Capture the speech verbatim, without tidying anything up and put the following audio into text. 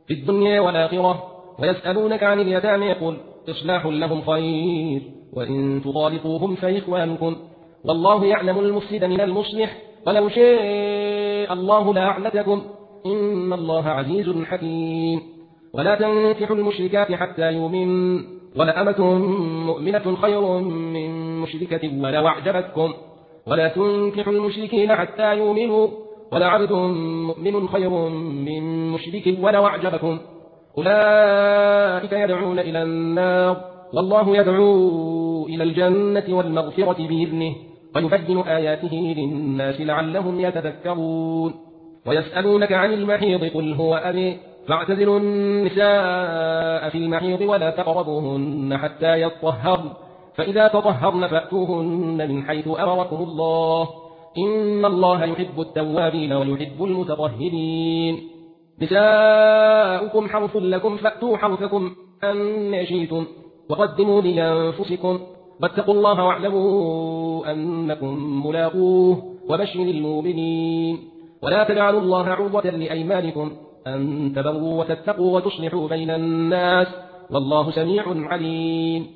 في الدنيا والآخرة. ويسألونك عن اليتامى قل إصلاح لهم خير وإن تطالقوهم فإخوانكم والله يعلم المفسد من المصلح ولو شاء الله لأعنتكم إن الله عزيز حكيم. ولا تنكحوا المشركات حتى يؤمنوا ولأمة مؤمنة خير من مشركة ولو أعجبتكم ولا تنكحوا المشركين حتى يؤمنوا ولعبد مؤمن خير من مشرك ولو أعجبكم أولئك يدعون إلى النار والله يدعو إلى الجنة والمغفرة بإذنه ويبين آياته للناس لعلهم يتذكرون. ويسألونك عن المحيض قل هو أذى فاعتزلوا النساء في المحيض ولا تقربوهن حتى يطهرن فإذا تطهرن فأتوهن من حيث أمركم الله إن الله يحب التوابين ويحب المتطهرين. نساؤكم حرث لكم فأتوا حرثكم أن شئتم وقدموا لأنفسكم واتقوا الله واعلموا أنكم ملاقوه وبشر المؤمنين. ولا تجعلوا الله عرضة لأيمانكم أن تبروا وتتقوا وتصلحوا بين الناس والله سميع عليم.